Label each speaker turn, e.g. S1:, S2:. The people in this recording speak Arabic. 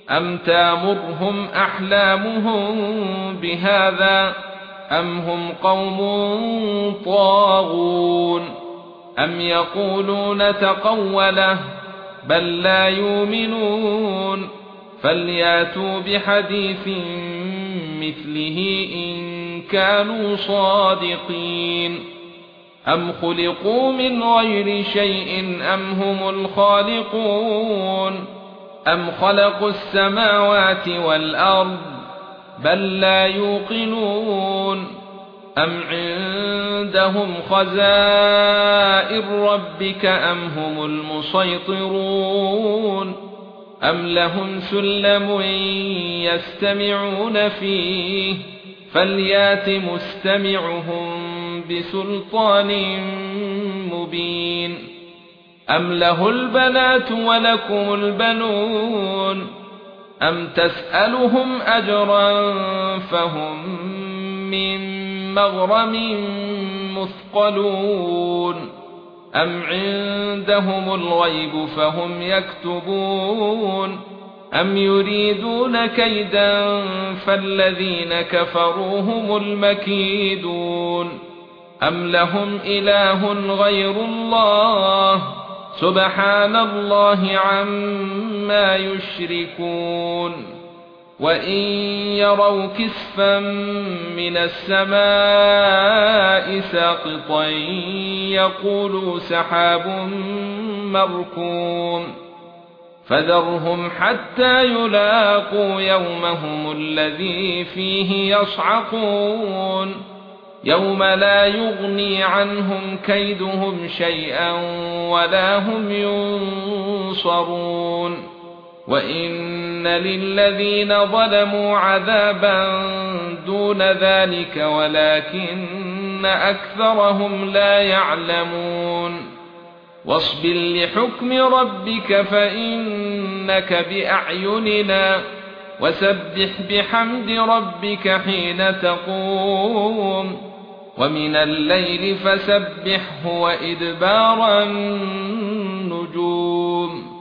S1: أم تامرهم أحلامهم بهذا أم هم قوم طاغون أم يقولون تقوله بل لا يؤمنون فلياتوا بحديث مثله إن كانوا صادقين أم خلقوا من غير شيء أم هم الخالقون أم خلقوا السماوات والأرض بل لا يوقنون أم عندهم خزائن ربك أم هم المسيطرون أم لهم سلم يستمعون فيه فليات مستمعهم بسلطان مبين أم له البنات ولكم البنون أم تسألهم أجرا فهم من مغرم مثقلون أم عندهم الغيب فهم يكتبون أم يريدون كيدا فالذين كفروا هم المكيدون أم لهم إله غير الله سبحان الله عما يشركون وإن يروا كسفا من السماء ساقطا يقولوا سحاب مركوم فذرهم حتى يلاقوا يومهم الذي فيه يصعقون يوم لا يغني عنهم كيدهم شيئا ولا هم ينصرون وإن للذين ظلموا عذابا دون ذلك ولكن أكثرهم لا يعلمون واصبر لحكم ربك فإنك بأعيننا وسبح بحمد ربك حين تقوم ومن الليل فسبحه وإدبار النجوم